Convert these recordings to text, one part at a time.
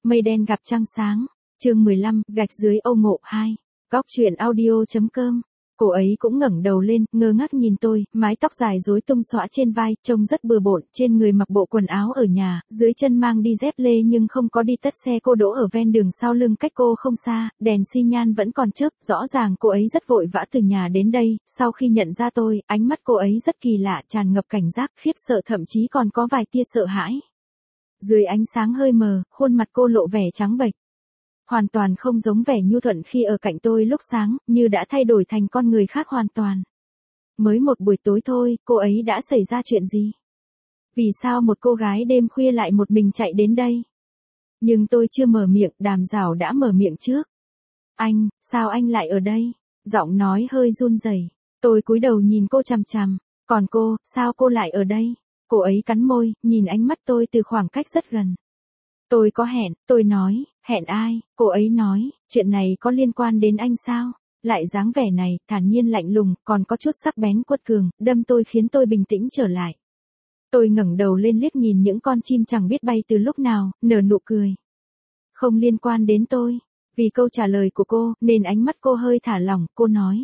Mây đen gặp trăng sáng. Chương 15, gạch dưới Âu Ngộ 2. Góc truyện audio.com. Cô ấy cũng ngẩng đầu lên, ngơ ngác nhìn tôi, mái tóc dài rối tung xõa trên vai, trông rất bừa bộn, trên người mặc bộ quần áo ở nhà, dưới chân mang đi dép lê nhưng không có đi tất. Xe cô đỗ ở ven đường sau lưng cách cô không xa, đèn xi nhan vẫn còn chớp, rõ ràng cô ấy rất vội vã từ nhà đến đây. Sau khi nhận ra tôi, ánh mắt cô ấy rất kỳ lạ, tràn ngập cảnh giác, khiếp sợ, thậm chí còn có vài tia sợ hãi. Dưới ánh sáng hơi mờ, khuôn mặt cô lộ vẻ trắng bệch. Hoàn toàn không giống vẻ nhu thuận khi ở cạnh tôi lúc sáng, như đã thay đổi thành con người khác hoàn toàn. Mới một buổi tối thôi, cô ấy đã xảy ra chuyện gì? Vì sao một cô gái đêm khuya lại một mình chạy đến đây? Nhưng tôi chưa mở miệng, Đàm Giảo đã mở miệng trước. Anh, sao anh lại ở đây? Giọng nói hơi run rẩy. Tôi cúi đầu nhìn cô chằm chằm. Còn cô, sao cô lại ở đây? Cô ấy cắn môi, nhìn ánh mắt tôi từ khoảng cách rất gần. Tôi có hẹn, tôi nói, hẹn ai? Cô ấy nói, chuyện này có liên quan đến anh sao? Lại dáng vẻ này, thản nhiên lạnh lùng, còn có chút sắc bén quật cường, đâm tôi khiến tôi bình tĩnh trở lại. Tôi ngẩng đầu lên liếc nhìn những con chim chẳng biết bay từ lúc nào, nở nụ cười. Không liên quan đến tôi. Vì câu trả lời của cô, nên ánh mắt cô hơi thả lỏng, cô nói.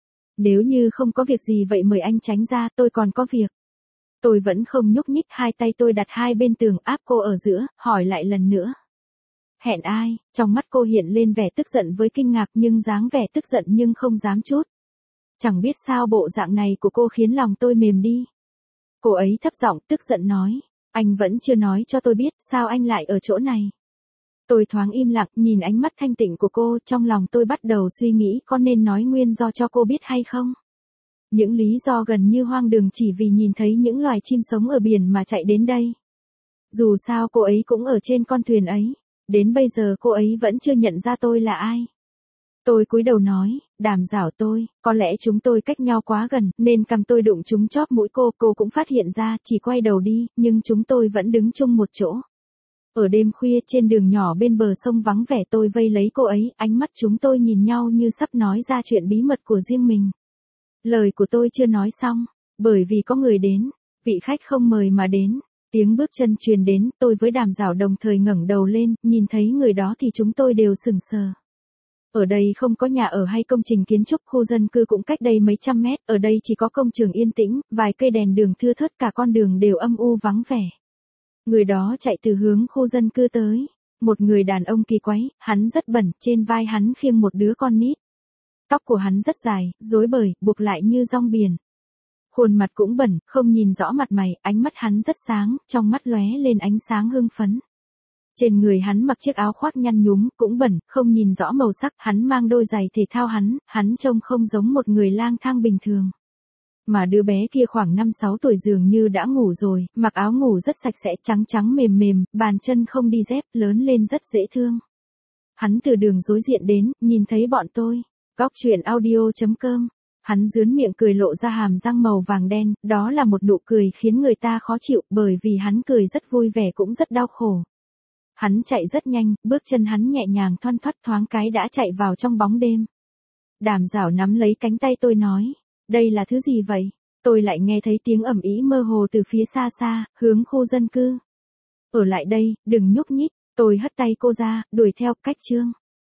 Nếu như không có việc gì vậy mời anh tránh ra, tôi còn có việc. Tôi vẫn không nhúc nhích, hai tay tôi đặt hai bên tường áp cô ở giữa, hỏi lại lần nữa. Hẹn ai? Trong mắt cô hiện lên vẻ tức giận với kinh ngạc nhưng dáng vẻ tức giận nhưng không dám chút. Chẳng biết sao bộ dạng này của cô khiến lòng tôi mềm đi. Cô ấy thấp giọng tức giận nói. Anh vẫn chưa nói cho tôi biết sao anh lại ở chỗ này. Tôi thoáng im lặng nhìn ánh mắt thanh tịnh của cô, trong lòng tôi bắt đầu suy nghĩ có nên nói nguyên do cho cô biết hay không. Những lý do gần như hoang đường chỉ vì nhìn thấy những loài chim sống ở biển mà chạy đến đây. Dù sao cô ấy cũng ở trên con thuyền ấy. Đến bây giờ cô ấy vẫn chưa nhận ra tôi là ai. Tôi cúi đầu nói, Đàm Giảo tôi, có lẽ chúng tôi cách nhau quá gần, nên cầm tôi đụng trúng chóp mũi cô cũng phát hiện ra, chỉ quay đầu đi, nhưng chúng tôi vẫn đứng chung một chỗ. Ở đêm khuya trên đường nhỏ bên bờ sông vắng vẻ tôi vây lấy cô ấy, ánh mắt chúng tôi nhìn nhau như sắp nói ra chuyện bí mật của riêng mình. Lời của tôi chưa nói xong, bởi vì có người đến, vị khách không mời mà đến. Tiếng bước chân truyền đến, tôi với Đàm Giảo đồng thời ngẩng đầu lên, nhìn thấy người đó thì chúng tôi đều sững sờ. Ở đây không có nhà ở hay công trình kiến trúc, khu dân cư cũng cách đây mấy trăm mét, ở đây chỉ có công trường yên tĩnh, vài cây đèn đường thưa thớt, cả con đường đều âm u vắng vẻ. Người đó chạy từ hướng khu dân cư tới, một người đàn ông kỳ quái, hắn rất bẩn, trên vai hắn khiêng một đứa con nít. Tóc của hắn rất dài, rối bời, buộc lại như rong biển. Khuôn mặt cũng bẩn, không nhìn rõ mặt mày, ánh mắt hắn rất sáng, trong mắt lóe lên ánh sáng hưng phấn. Trên người hắn mặc chiếc áo khoác nhăn nhúm, cũng bẩn, không nhìn rõ màu sắc, hắn mang đôi giày thể thao hắn trông không giống một người lang thang bình thường. Mà đứa bé kia khoảng 5-6 tuổi dường như đã ngủ rồi, mặc áo ngủ rất sạch sẽ, trắng trắng mềm mềm, bàn chân không đi dép, lớn lên rất dễ thương. Hắn từ đường đối diện đến, nhìn thấy bọn tôi. Góc truyện audio.com. Hắn giớn miệng cười lộ ra hàm răng màu vàng đen, đó là một nụ cười khiến người ta khó chịu, bởi vì hắn cười rất vui vẻ cũng rất đau khổ. Hắn chạy rất nhanh, bước chân hắn nhẹ nhàng thoăn thoắt, thoáng cái đã chạy vào trong bóng đêm. Đàm Giảo nắm lấy cánh tay tôi nói, đây là thứ gì vậy? Tôi lại nghe thấy tiếng ầm ĩ mơ hồ từ phía xa xa, hướng khu dân cư. Ở lại đây, đừng nhúc nhích, tôi hất tay cô ra, đuổi theo, cách chương.